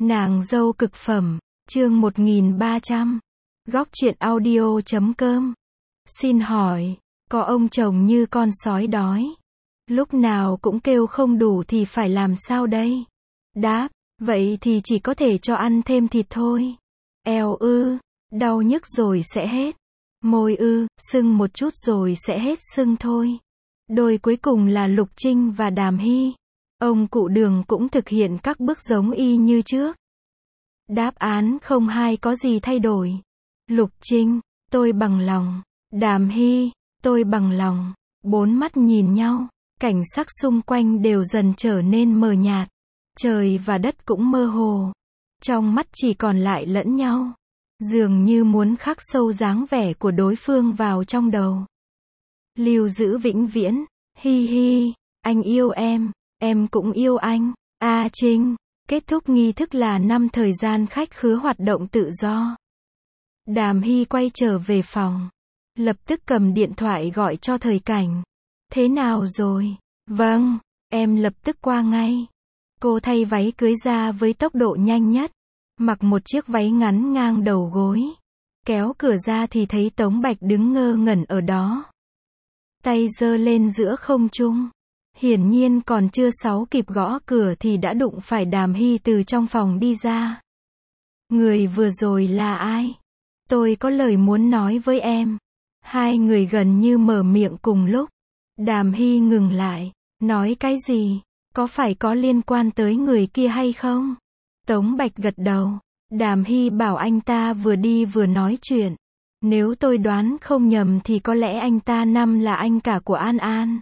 Nàng dâu cực phẩm, chương 1300. Góc truyện audio.com. Xin hỏi, có ông chồng như con sói đói, lúc nào cũng kêu không đủ thì phải làm sao đây? Đáp, vậy thì chỉ có thể cho ăn thêm thịt thôi. Eo ư, đau nhức rồi sẽ hết. Môi ư, sưng một chút rồi sẽ hết sưng thôi. Đôi cuối cùng là Lục Trinh và Đàm Hy. Ông cụ Đường cũng thực hiện các bước giống y như trước. Đáp án không hai có gì thay đổi. Lục Trinh, tôi bằng lòng. Đàm Hy, tôi bằng lòng. Bốn mắt nhìn nhau, cảnh sắc xung quanh đều dần trở nên mờ nhạt. Trời và đất cũng mơ hồ. Trong mắt chỉ còn lại lẫn nhau. Dường như muốn khắc sâu dáng vẻ của đối phương vào trong đầu. Lưu giữ vĩnh viễn. Hi hi, anh yêu em cũng yêu anh. A Trinh. Kết thúc nghi thức là 5 thời gian khách khứa hoạt động tự do. Đàm Hy quay trở về phòng. Lập tức cầm điện thoại gọi cho Thời Cảnh. Thế nào rồi? Vâng, em lập tức qua ngay. Cô thay váy cưới ra với tốc độ nhanh nhất. Mặc một chiếc váy ngắn ngang đầu gối. Kéo cửa ra thì thấy Tống Bạch đứng ngơ ngẩn ở đó. Tay giơ lên giữa không trung. Hiển nhiên còn chưa kịp gõ cửa thì đã đụng phải Đàm Hy từ trong phòng đi ra. Người vừa rồi là ai? Tôi có lời muốn nói với em. Hai người gần như mở miệng cùng lúc. Đàm Hy ngừng lại. Nói cái gì? Có phải có liên quan tới người kia hay không? Tống Bạch gật đầu. Đàm Hy bảo anh ta vừa đi vừa nói chuyện. Nếu tôi đoán không nhầm thì có lẽ anh ta là anh cả của An An.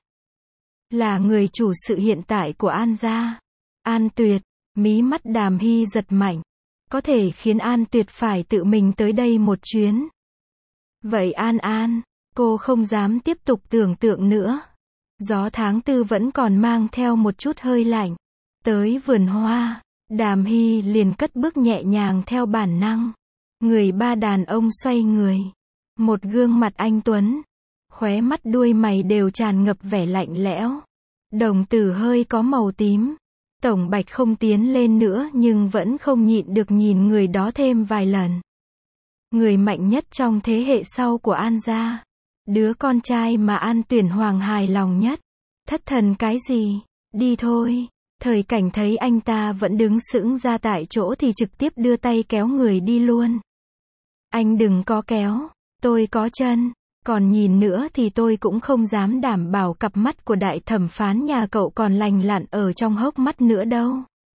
Là người chủ sự hiện tại của An gia. An Tuyệt, mí mắt Đàm Hy giật mạnh. Có thể khiến An Tuyệt phải tự mình tới đây một chuyến. Vậy An An, cô không dám tiếp tục tưởng tượng nữa. Gió tháng tư vẫn còn mang theo một chút hơi lạnh. Tới vườn hoa, Đàm Hy liền cất bước nhẹ nhàng theo bản năng. Người ba đàn ông xoay người. Một gương mặt anh tuấn. Khóe mắt đuôi mày đều tràn ngập vẻ lạnh lẽo. Đồng tử hơi có màu tím. Tổng Bạch không tiến lên nữa nhưng vẫn không nhịn được nhìn người đó thêm vài lần. Người mạnh nhất trong thế hệ sau của An gia. Đứa con trai mà An Tuyển Hoàng hài lòng nhất. Thất thần cái gì? Đi thôi. Thời Cảnh thấy anh ta vẫn đứng sững ra tại chỗ thì trực tiếp đưa tay kéo người đi luôn. Anh đừng có kéo. Tôi có chân. Còn nhìn nữa thì tôi cũng không dám đảm bảo cặp mắt của đại thẩm phán nhà cậu còn lành lặn ở trong hốc mắt nữa đâu.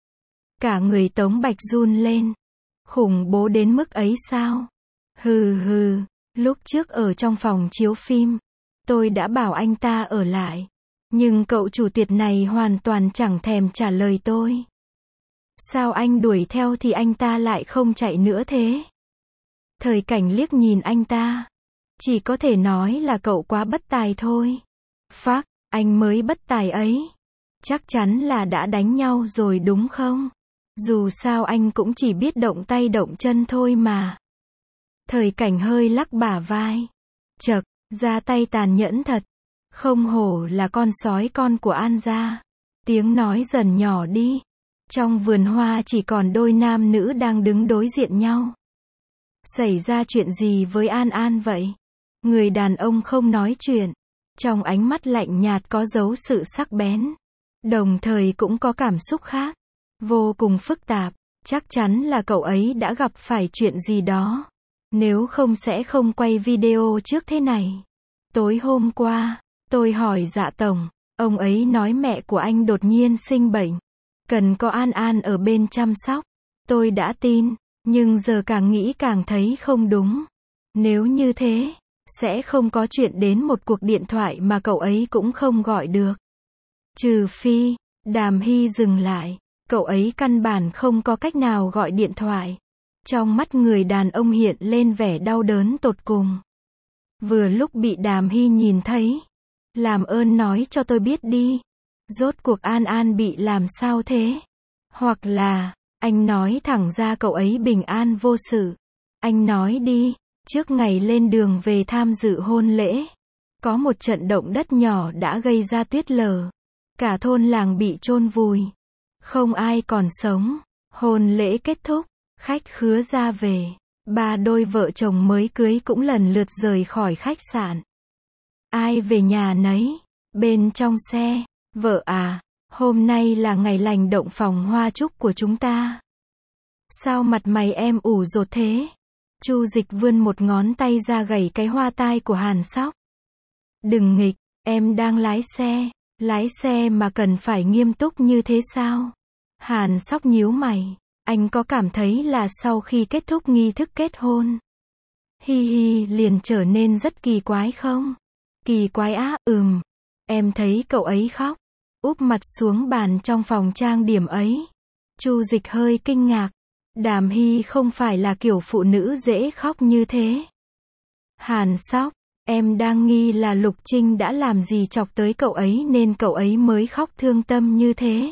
Cả người Tống Bạch run lên. Khủng bố đến mức ấy sao? Hừ hừ, lúc trước ở trong phòng chiếu phim, tôi đã bảo anh ta ở lại. Nhưng cậu chủ tiệt này hoàn toàn chẳng thèm trả lời tôi. Sao anh đuổi theo thì anh ta lại không chạy nữa thế? Thời Cảnh liếc nhìn anh ta. Chỉ có thể nói là cậu quá bất tài thôi. Phác, anh mới bất tài ấy. Chắc chắn là đã đánh nhau rồi đúng không? Dù sao anh cũng chỉ biết động tay động chân thôi mà. Thời Cảnh hơi lắc bả vai. Chậc, ra tay tàn nhẫn thật. Không hổ là con sói con của An gia. Tiếng nói dần nhỏ đi. Trong vườn hoa chỉ còn đôi nam nữ đang đứng đối diện nhau. Xảy ra chuyện gì với An An vậy? Người đàn ông không nói chuyện. Trong ánh mắt lạnh nhạt có dấu sự sắc bén. Đồng thời cũng có cảm xúc khác. Vô cùng phức tạp. Chắc chắn là cậu ấy đã gặp phải chuyện gì đó. Nếu không sẽ không quay video trước thế này. Tối hôm qua, tôi hỏi Dạ Tổng. Ông ấy nói mẹ của anh đột nhiên sinh bệnh. Cần có An An ở bên chăm sóc. Tôi đã tin. Nhưng giờ càng nghĩ càng thấy không đúng. Nếu như thế, sẽ không có chuyện đến một cuộc điện thoại mà cậu ấy cũng không gọi được. Trừ phi, Đàm Hy dừng lại. Cậu ấy căn bản không có cách nào gọi điện thoại. Trong mắt người đàn ông hiện lên vẻ đau đớn tột cùng. Vừa lúc bị Đàm Hy nhìn thấy. Làm ơn nói cho tôi biết đi. Rốt cuộc An An bị làm sao thế? Hoặc là, anh nói thẳng ra cậu ấy bình an vô sự. Anh nói đi. Trước ngày lên đường về tham dự hôn lễ, có một trận động đất nhỏ đã gây ra tuyết lở. Cả thôn làng bị chôn vùi. Không ai còn sống. Hôn lễ kết thúc, khách khứa ra về. Ba đôi vợ chồng mới cưới cũng lần lượt rời khỏi khách sạn. Ai về nhà nấy. Bên trong xe, vợ à, hôm nay là ngày lành động phòng hoa chúc của chúng ta. Sao mặt mày em ủ rột thế? Chu Dịch vươn một ngón tay ra gẩy cái hoa tai của Hàn Sóc. Đừng nghịch, em đang lái xe mà cần phải nghiêm túc như thế sao? Hàn Sóc nhíu mày, anh có cảm thấy là sau khi kết thúc nghi thức kết hôn, hi hi liền trở nên rất kỳ quái không? Kỳ quái á, em thấy cậu ấy khóc, úp mặt xuống bàn trong phòng trang điểm ấy. Chu Dịch hơi kinh ngạc, Đàm Hy không phải là kiểu phụ nữ dễ khóc như thế. Hàn Sóc, em đang nghi là Lục Trinh đã làm gì chọc tới cậu ấy nên cậu ấy mới khóc thương tâm như thế.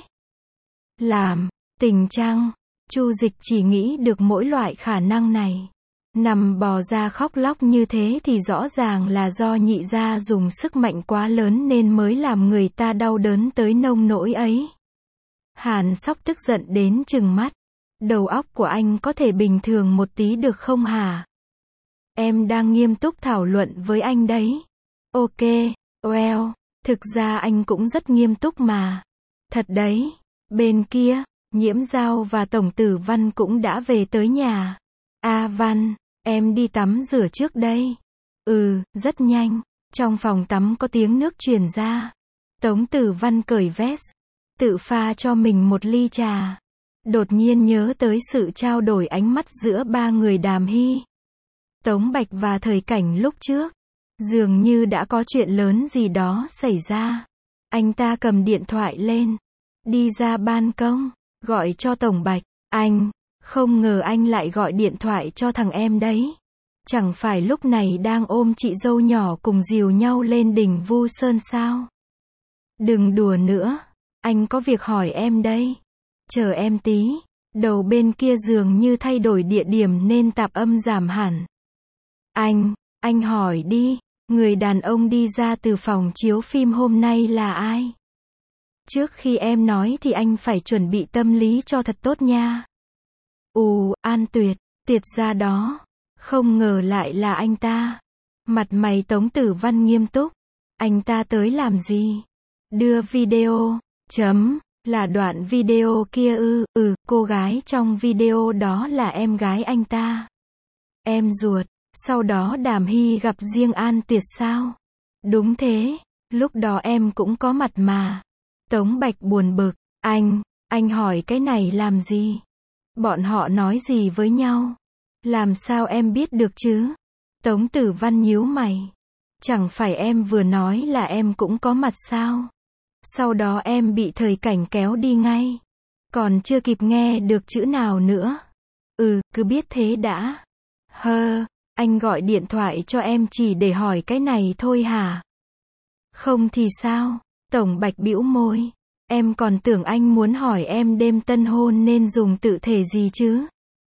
Làm, tình chăng? Chu Dịch chỉ nghĩ được mỗi loại khả năng này. Nằm bò ra khóc lóc như thế thì rõ ràng là do nhị gia dùng sức mạnh quá lớn nên mới làm người ta đau đớn tới nông nỗi ấy. Hàn Sóc tức giận đến trừng mắt. Đầu óc của anh có thể bình thường một tí được không hả? Em đang nghiêm túc thảo luận với anh đấy. Ok, well, thực ra anh cũng rất nghiêm túc mà. Thật đấy, bên kia, Nhiễm Giao và Tổng Tử Văn cũng đã về tới nhà. A Văn, em đi tắm rửa trước đây. Rất nhanh. Trong phòng tắm có tiếng nước truyền ra. Tống Tử Văn cởi vest, tự pha cho mình một ly trà. Đột nhiên nhớ tới sự trao đổi ánh mắt giữa ba người Đàm Hy, Tống Bạch và Thời Cảnh lúc trước. Dường như đã có chuyện lớn gì đó xảy ra. Anh ta cầm điện thoại lên, đi ra ban công, gọi cho Tổng Bạch. Anh, không ngờ anh lại gọi điện thoại cho thằng em đấy. Chẳng phải lúc này đang ôm chị dâu nhỏ cùng dìu nhau lên đỉnh Vu Sơn sao? Đừng đùa nữa, anh có việc hỏi em đây. Chờ em tí. Đầu bên kia dường như thay đổi địa điểm nên tạp âm giảm hẳn. Anh hỏi đi, người đàn ông đi ra từ phòng chiếu phim hôm nay là ai? Trước khi em nói thì anh phải chuẩn bị tâm lý cho thật tốt nha. An Tuyệt, Tuyệt ra đó. Không ngờ lại là anh ta. Mặt mày Tống Tử Văn nghiêm túc. Anh ta tới làm gì? Đưa video. Là đoạn video kia ư? Cô gái trong video đó là em gái anh ta. Em ruột. Sau đó Đàm Hy gặp riêng An Tuyệt sao? Đúng thế, lúc đó em cũng có mặt mà. Tống Bạch buồn bực. Anh hỏi cái này làm gì? Bọn họ nói gì với nhau? Làm sao em biết được chứ? Tống Tử Văn nhíu mày. Chẳng phải em vừa nói là em cũng có mặt sao? Sau đó em bị Thời Cảnh kéo đi ngay. Còn chưa kịp nghe được chữ nào nữa. Cứ biết thế đã. Anh gọi điện thoại cho em chỉ để hỏi cái này thôi hả? Không thì sao? Tổng Bạch bĩu môi. Em còn tưởng anh muốn hỏi em đêm tân hôn nên dùng tự thể gì chứ?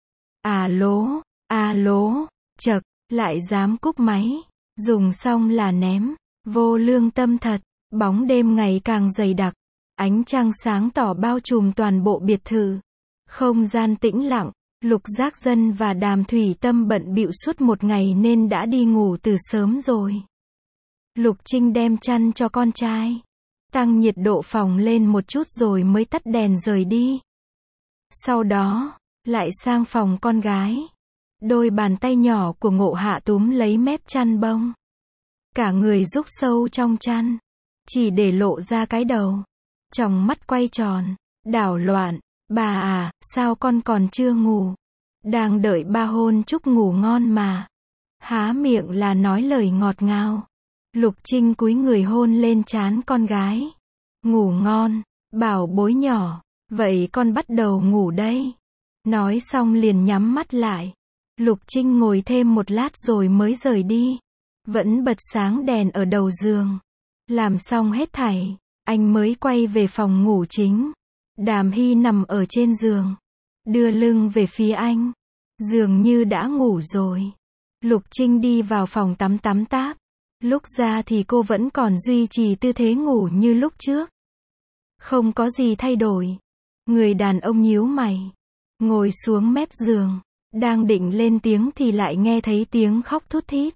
Alo, chậc, lại dám cúp máy. Dùng xong là ném. Vô lương tâm thật. Bóng đêm ngày càng dày đặc. Ánh trăng sáng tỏ bao trùm toàn bộ biệt thự. Không gian tĩnh lặng. Lục Giác Dân và Đàm Thủy Tâm bận bịu suốt một ngày nên đã đi ngủ từ sớm rồi. Lục Trinh đem chăn cho con trai. Tăng nhiệt độ phòng lên một chút rồi mới tắt đèn rời đi. Sau đó, lại sang phòng con gái. Đôi bàn tay nhỏ của Ngộ Hạ túm lấy mép chăn bông. Cả người rúc sâu trong chăn. Chỉ để lộ ra cái đầu. Tròng mắt quay tròn, đảo loạn. Bà à, sao con còn chưa ngủ? Đang đợi ba hôn chúc ngủ ngon mà. Há miệng là nói lời ngọt ngào. Lục Trinh cúi người hôn lên trán con gái. Ngủ ngon, bảo bối nhỏ. Vậy con bắt đầu ngủ đây. Nói xong liền nhắm mắt lại. Lục Trinh ngồi thêm một lát rồi mới rời đi. Vẫn bật sáng đèn ở đầu giường. Làm xong hết thảy, anh mới quay về phòng ngủ chính. Đàm Hy nằm ở trên giường, đưa lưng về phía anh. Dường như đã ngủ rồi. Lục Trinh đi vào phòng tắm tắm táp. Lúc ra thì cô vẫn còn duy trì tư thế ngủ như lúc trước. Không có gì thay đổi. Người đàn ông nhíu mày. ngồi xuống mép giường, đang định lên tiếng thì lại nghe thấy tiếng khóc thút thít.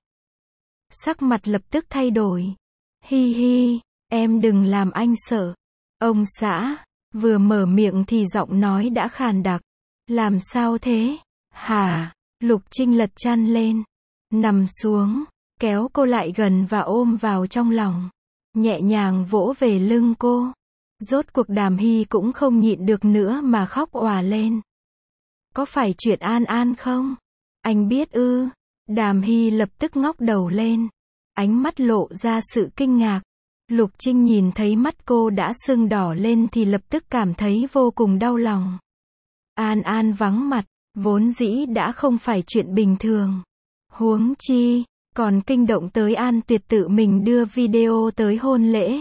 Sắc mặt lập tức thay đổi. Hi hi, em đừng làm anh sợ. Ông xã, vừa mở miệng thì giọng nói đã khàn đặc. Làm sao thế? Hả? Lục Trinh lật chăn lên, nằm xuống, kéo cô lại gần và ôm vào trong lòng, nhẹ nhàng vỗ về lưng cô. Rốt cuộc Đàm Hy cũng không nhịn được nữa mà khóc òa lên. Có phải chuyện An An không? Anh biết ư? Đàm Hy lập tức ngóc đầu lên, ánh mắt lộ ra sự kinh ngạc. Lục Trinh nhìn thấy mắt cô đã sưng đỏ lên thì lập tức cảm thấy vô cùng đau lòng. An An vắng mặt, vốn dĩ đã không phải chuyện bình thường. Huống chi, còn kinh động tới An Tuyệt tự mình đưa video tới hôn lễ.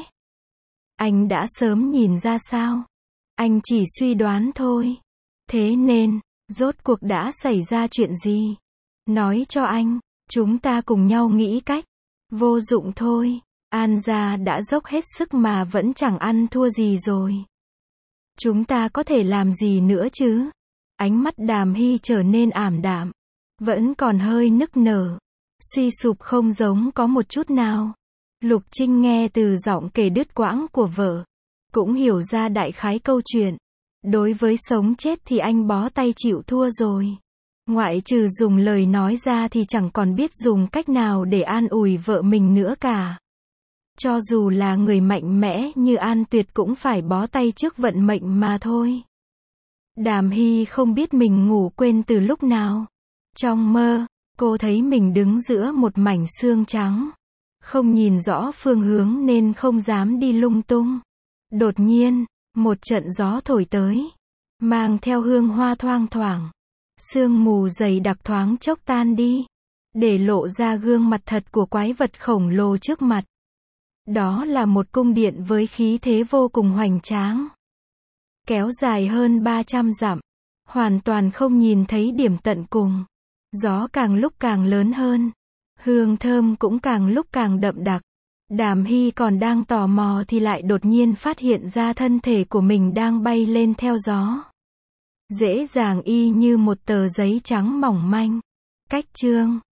Anh đã sớm nhìn ra sao? Anh chỉ suy đoán thôi. Thế nên, rốt cuộc đã xảy ra chuyện gì? Nói cho anh, chúng ta cùng nhau nghĩ cách. Vô dụng thôi, An gia đã dốc hết sức mà vẫn chẳng ăn thua gì rồi. Chúng ta có thể làm gì nữa chứ? Ánh mắt Đàm Hy trở nên ảm đạm, vẫn còn hơi nức nở, suy sụp không giống có một chút nào. Lục Trinh nghe từ giọng kể đứt quãng của vợ, cũng hiểu ra đại khái câu chuyện. Đối với sống chết thì anh bó tay chịu thua rồi. Ngoại trừ dùng lời nói ra thì chẳng còn biết dùng cách nào để an ủi vợ mình nữa cả. Cho dù là người mạnh mẽ như An Tuyệt cũng phải bó tay trước vận mệnh mà thôi. Đàm Hy không biết mình ngủ quên từ lúc nào. Trong mơ, cô thấy mình đứng giữa một mảnh xương trắng. Không nhìn rõ phương hướng nên không dám đi lung tung. Đột nhiên, một trận gió thổi tới, mang theo hương hoa thoang thoảng. Sương mù dày đặc thoáng chốc tan đi, để lộ ra gương mặt thật của quái vật khổng lồ trước mặt. Đó là một cung điện với khí thế vô cùng hoành tráng, kéo dài hơn 300 dặm, hoàn toàn không nhìn thấy điểm tận cùng. Gió càng lúc càng lớn hơn, hương thơm cũng càng lúc càng đậm đặc. Đàm Hy còn đang tò mò thì lại đột nhiên phát hiện ra thân thể của mình đang bay lên theo gió. Dễ dàng y như một tờ giấy trắng mỏng manh. Cách chương